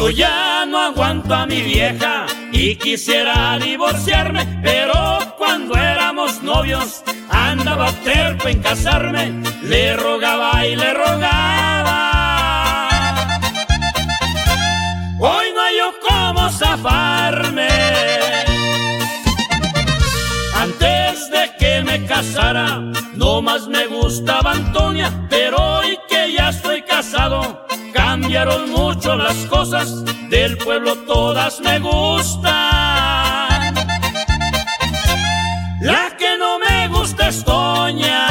Yo ya no aguanto a mi vieja y quisiera divorciarme, pero cuando éramos novios andaba terco en casarme, le rogaba y le rogaba. Hoy no hay yo cómo zafarme. Antes de que me casara, no más me gustaba Antonia, pero hoy que ya estoy casado, cambiaron mucho las cosas, del pueblo todas me gustan. La que no me gusta es Toña.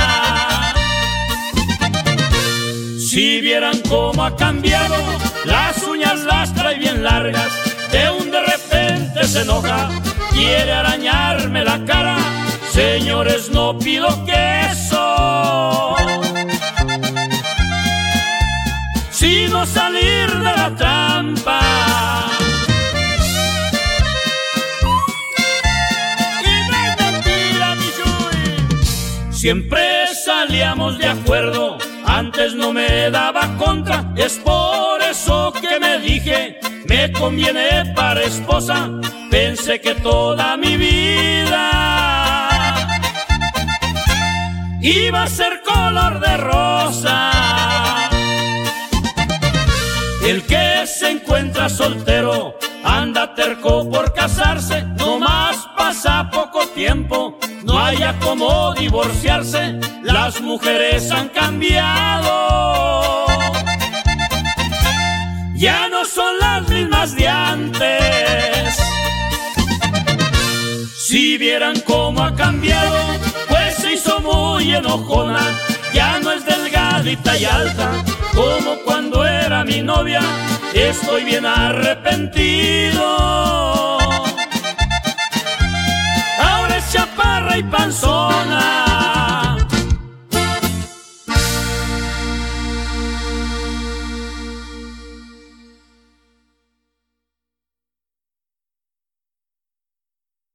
Si vieran cómo ha cambiado, las uñas las trae bien largas, de un de repente se enoja, quiere arañarme la cara. Señores, no pido queso, sino salir de la trampa. Y no es mentira, mi Chuy. Siempre salíamos de acuerdo, antes no me daba contra. Es por eso que me dije, me conviene para esposa. Pensé que toda mi vida iba a ser color de rosa. El que se encuentra soltero anda terco por casarse, nomás pasa poco tiempo, no haya cómo divorciarse. Las mujeres han cambiado, ya no son las mismas de antes. Si vieran cómo ha cambiado, pues se hizo muy enojona, ya no es delgadita y alta como cuando era mi novia. Estoy bien arrepentido, ahora es chaparra y panzona.